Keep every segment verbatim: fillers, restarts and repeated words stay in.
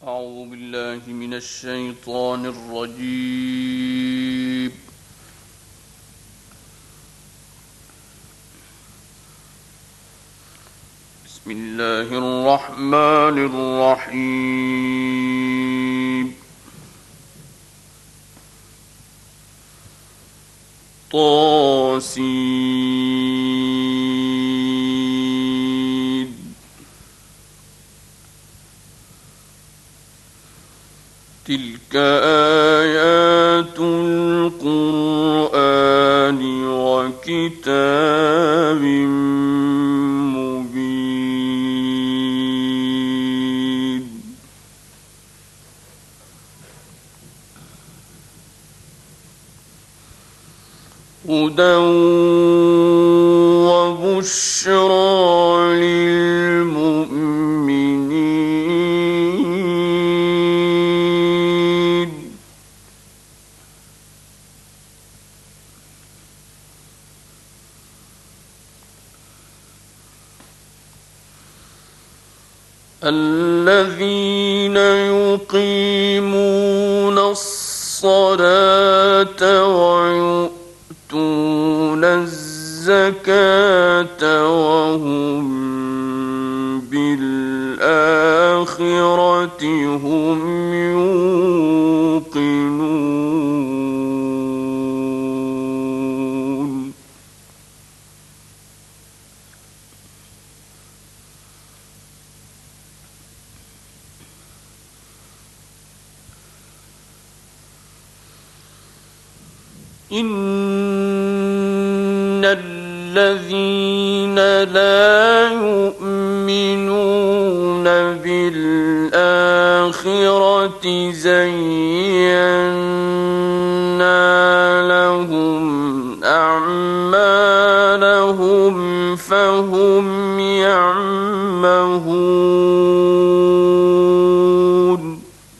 أعوذ بالله من الشيطان الرجيم. بسم الله الرحمن الرحيم. طاسين. تلك آيات القرآن وكتاب مبين. هدى وبشرى للمؤمنين. الذين يقيمون الصلاة ويؤتون الزكاة وهم بالآخرة هم يوقنون. إن الذين لا يؤمنون بالآخرة زينا لهم أعمالهم فهم يعمهون.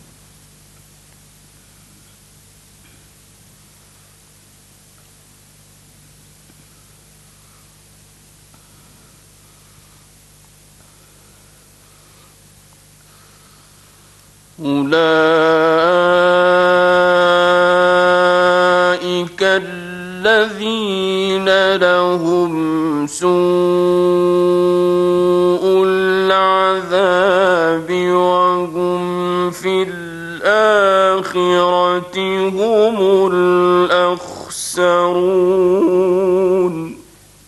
أولئك الذين لهم سوء العذاب وهم في الآخرة هم الأخسرون.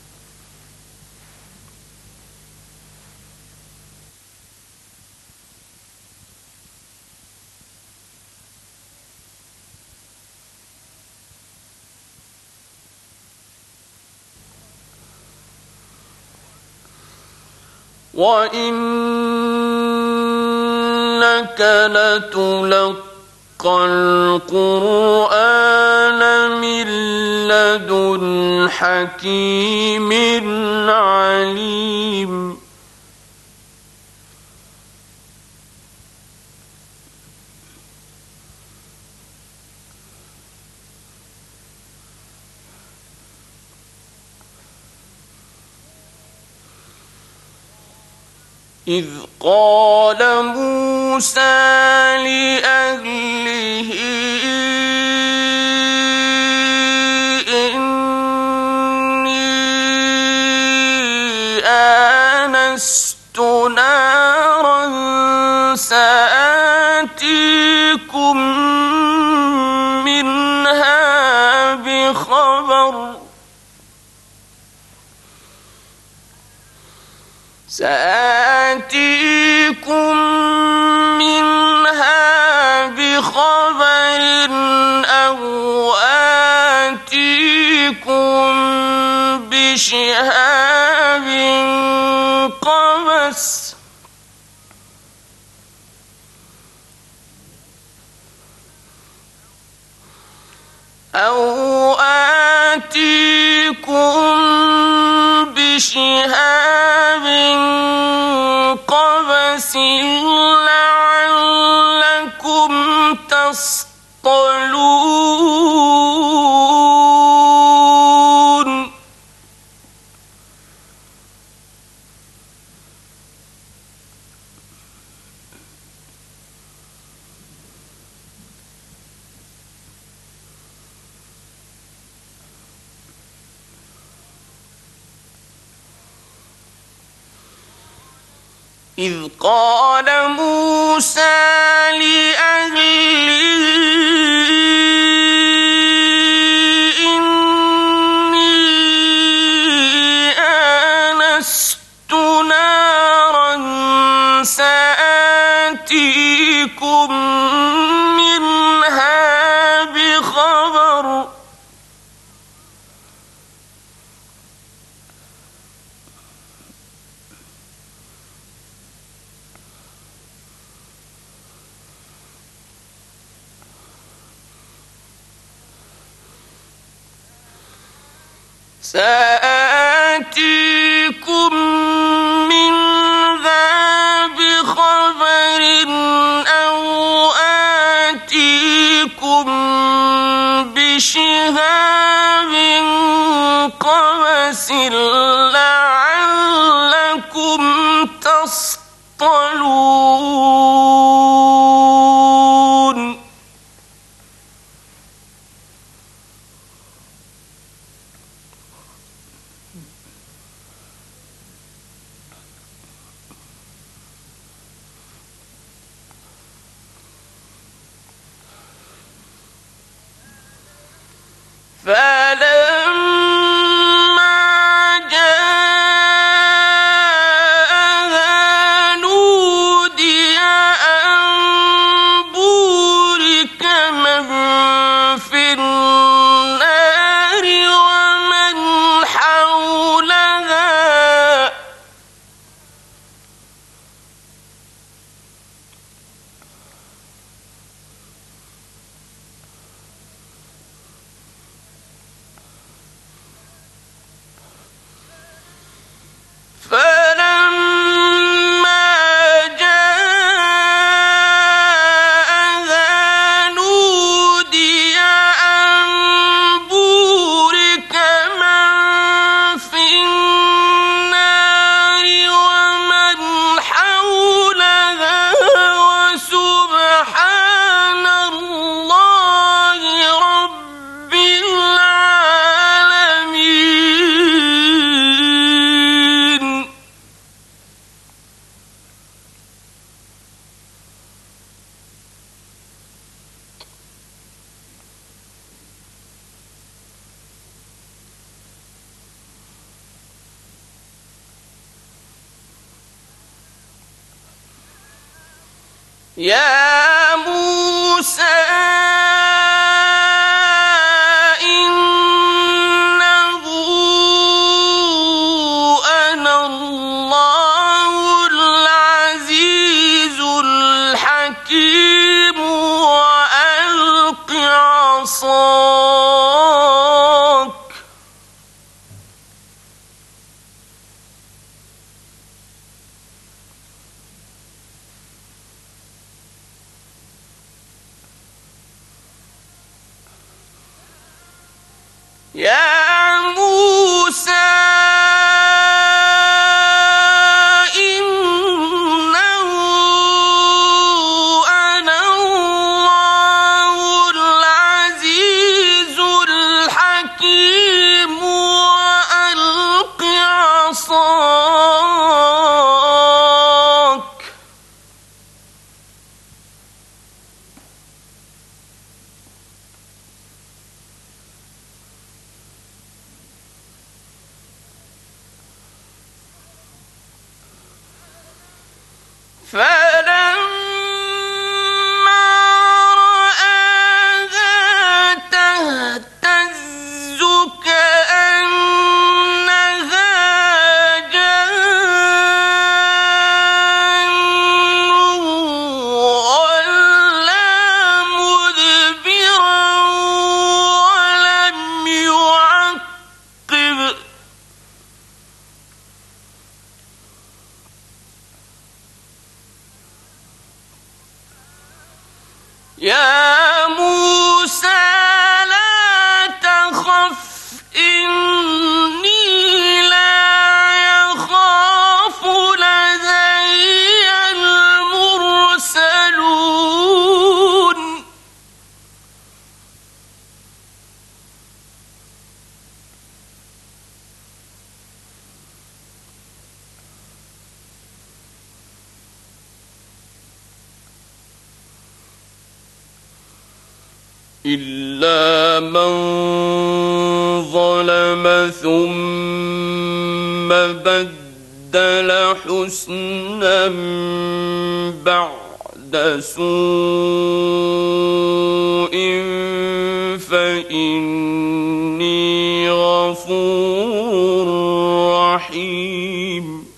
وإنك لتلقى القرآن من لدن حكيم عليم. إذ قال موسى لأهله إني آنست نارا سآتيكم منها بخبر سآتيكم منها بخبر أو آتيكم بشهاب قبس أو آتيكم بشهاب قبس لعلكم تصطلون. إذ قال موسى لأهله سآتيكم منها بخبر سآتيكم بشهاب قبس لعلكم تصطلون فلما جاءها نودي أن بورك من في النار ومن حولها فلما جاءها نودي أن بورك من في النار ومن حولها وسبحان الله رب العالمين. يا موسى إنه أنا الله العزيز الحكيم وألق عصاك يا موسى إنه أنا الله العزيز الحكيم وألق عصاك فلما رآها تهتز كأنها جان ولا مدبرا ولم يعقب يا موسى لا تخف إني لا يخاف لدي المرسلون إلا من ظلم ثم بدل حسنا بعد سوء فإني غفور رحيم.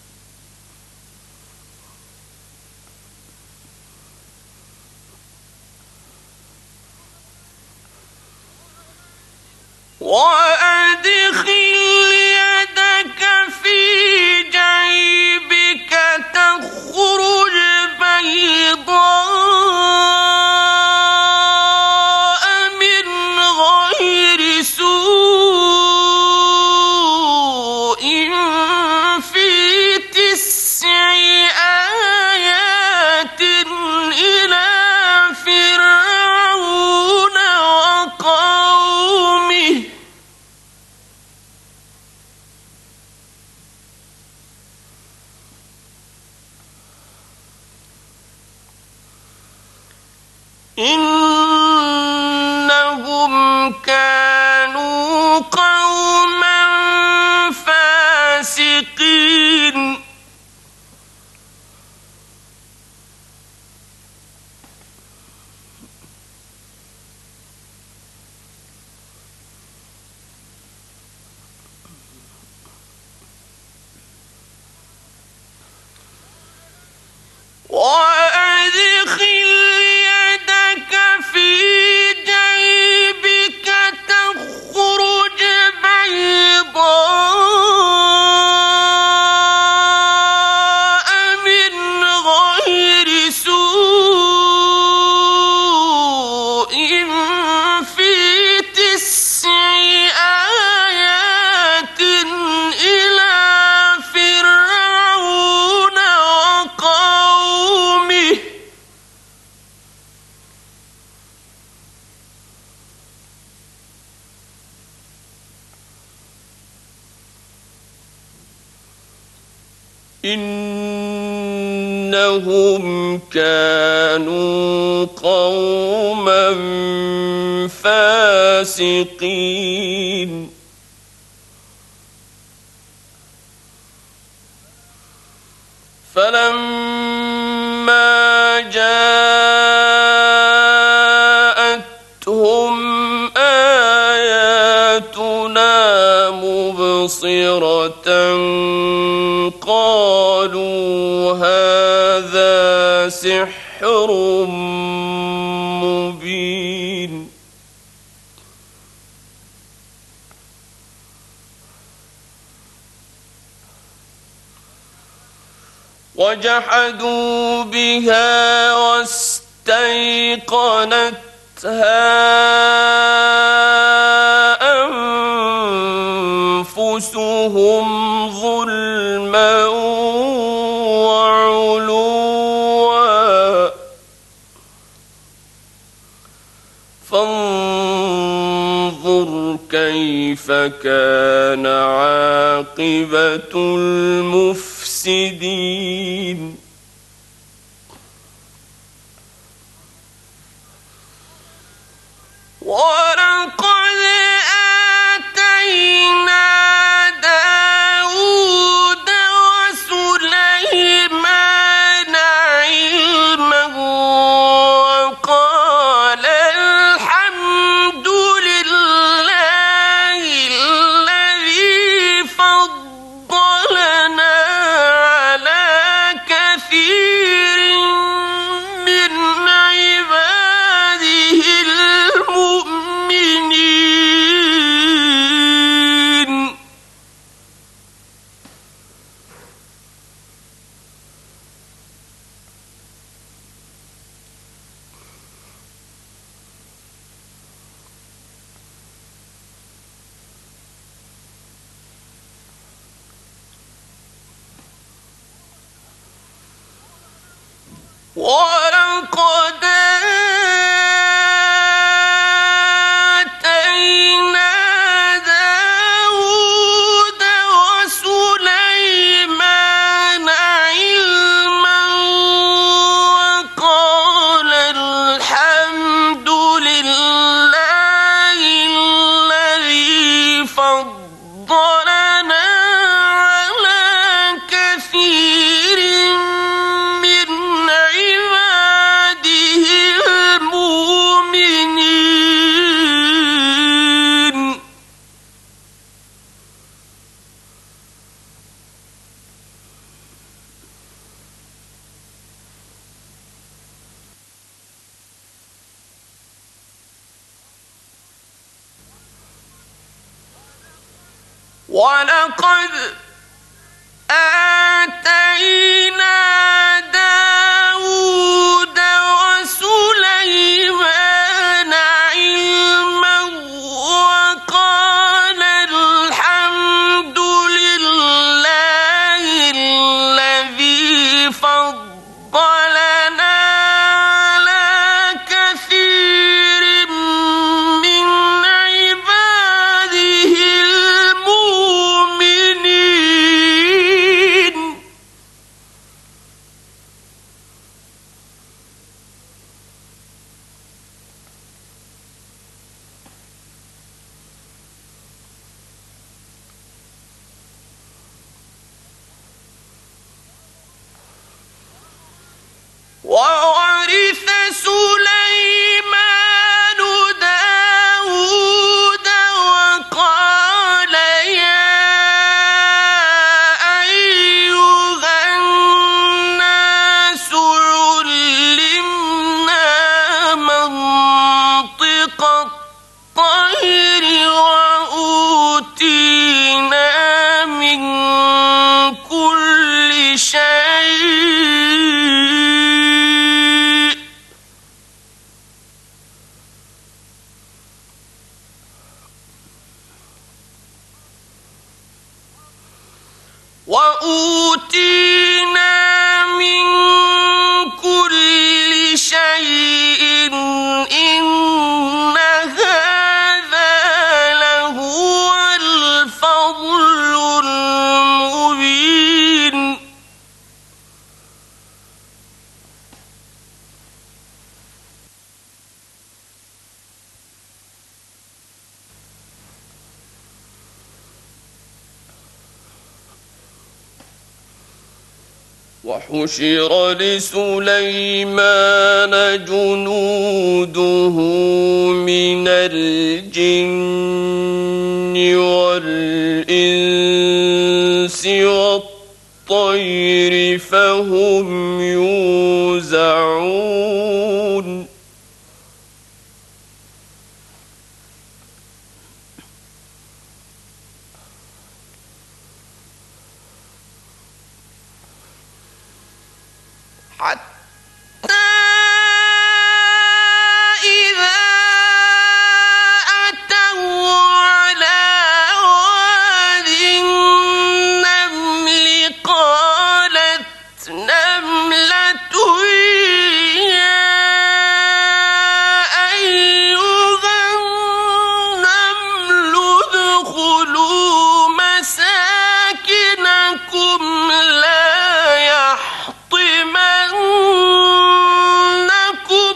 وأدخل يدك في جيبك تخرج بيضاء من غير سوء في تسع آيات إلى فرعون وقومه إنهم كانوا قوما فاسقين. وأدخل يدك في جيبك تخرج بيضاء من غير سوء في تسع آيات إلى فرعون وقومه إنهم كانوا قوما فاسقين. فلما جاءتهم آياتنا مبصرة قالوا هذا سحر مبين. وجحدوا بها واستيقنتها أنفسهم ظلما وعلوا فانظر كيف كان عاقبة المفسدين. ولقد آتينا داود وسليمان علما وقال الحمد لله الذي فضلنا على كثير من عباده المؤمنين. ولقد آتينا داود وسليمان علما وقال الحمد لله ولقد آتينا داود وسليمان علما وقال الحمد لله الذي فضلنا على كثير من عباده المؤمنين. وورث سليمان داود وقال يا أيها الناس علمنا منطق الطير وأوتينا من كل شيء وأوتينا من كل شيء إن هذا لهو الفضل المبين. وحشر لسليمان جنوده من الجن والإنس والطير فهم يوزعون. حتى إذا أتوا على واد النمل قالت نملة يا أيها النمل ادخلوا مساكنكم لا يحطمنكم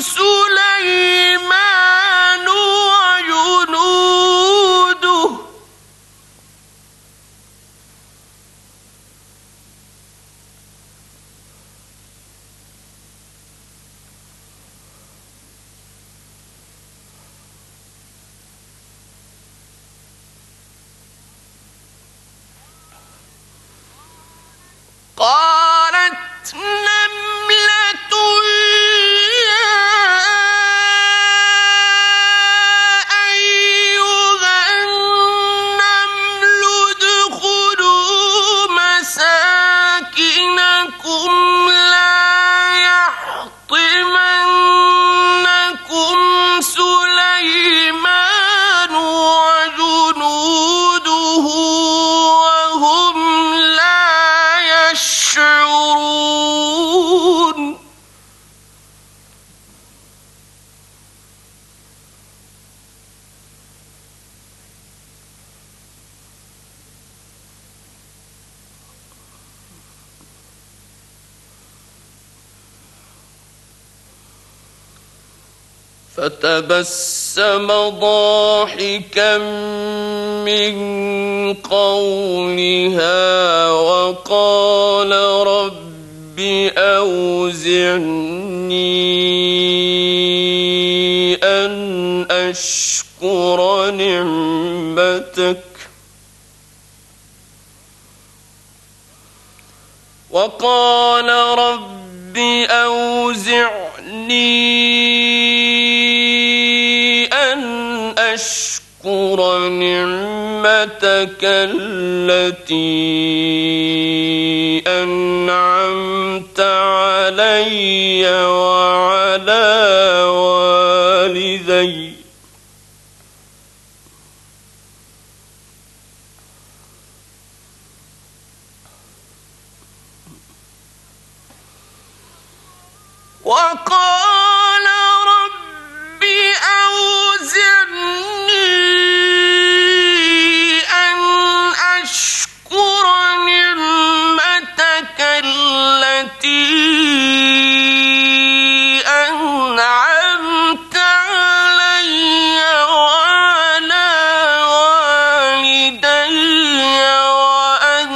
سليمان وجنوده قالت نملة يا أيها النمل ادخلوا مساكنكم لا يحطمنكم سليمان وجنوده وهم لا يشعرون. فتبسم ضاحكا من قولها وقال رب أوزعني أن أشكر نعمتك وقال رب أوزعني أن أشكر نعمتك التي أنعمت علي وعلى والدي وقال رب أوزعني أن أشكر نعمتك التي أنعمت علي وعلى والدي وأن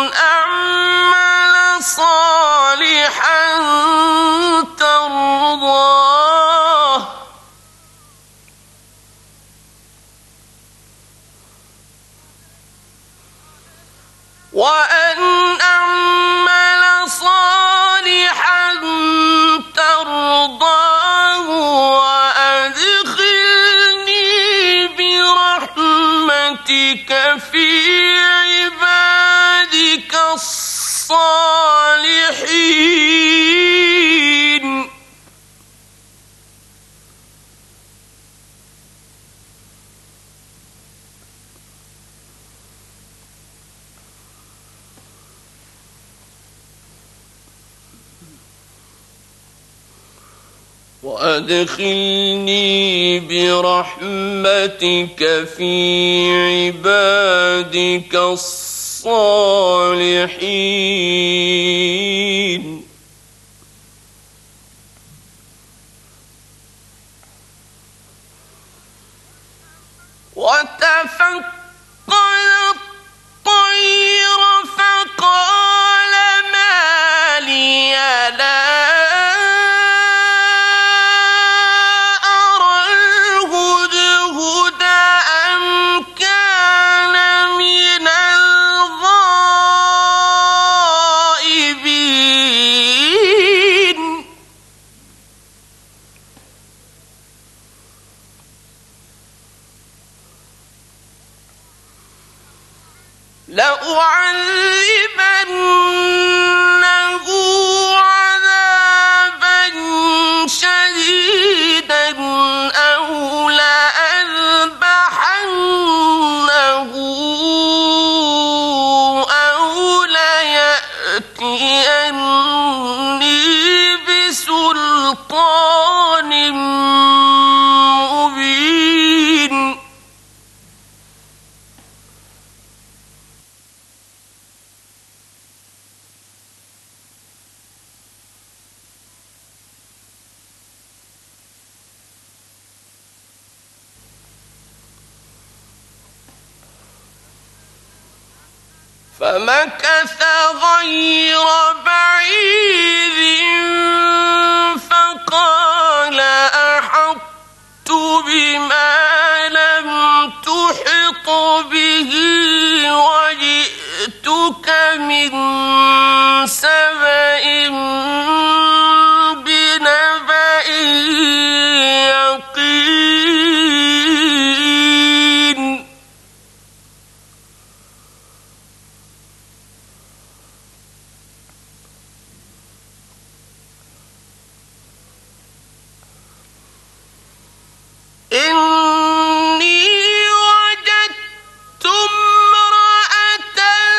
أعمل صالحا ترضاه وأن أعمل صالحا ترضاه وأدخلني برحمتك في عبادك الصالحين. وأدخلني برحمتك في عبادك الصالحين. وتفقد الطير فقال ما لي لا لأعذبنه عذابا شديدا أو لأذبحنه أو ليأتيني بسلطان مبين. فمكث غير بعيد فقال أحطت بما لم تحط به وجئتك من سبأ بنبأ يقين. إني وجدت امرأة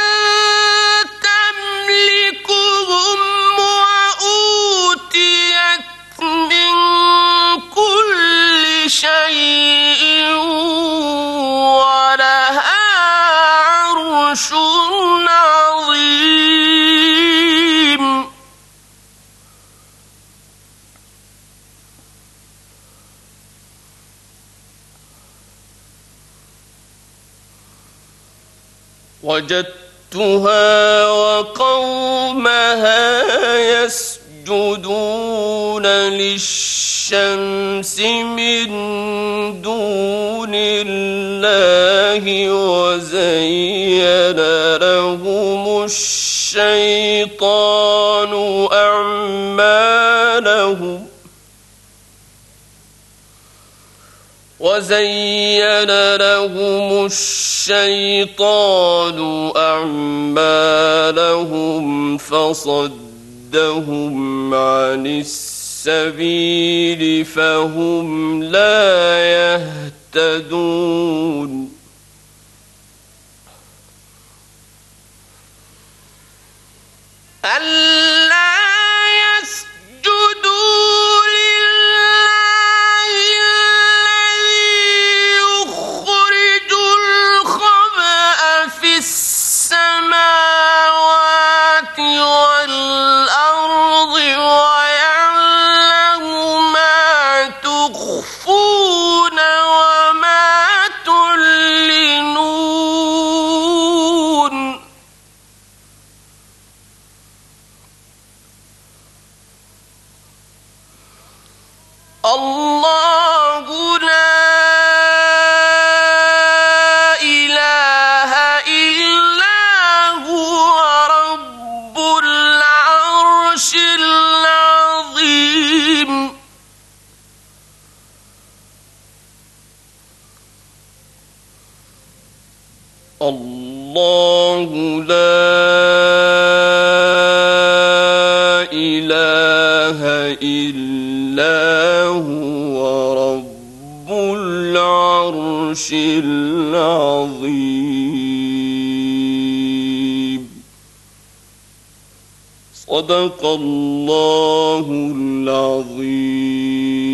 تملكهم وأوتيت من كل شيء ولها عرش عظيم. وجدتها وقومها يسجدون للشمس من دون الله وزين لهم الشيطان أعمالهم وزين لهم الشيطان أعمالهم فصدهم عن السبيل فهم لا يهتدون ألا يسجدوا لله الذي يخرج الخبأ في السماوات والأرض ويعلم ما تخفون وما تعلنون الله لا إله إلا هو رب العرش العظيم الله لا إله إلا هو رب العرش العظيم صدق الله العظيم.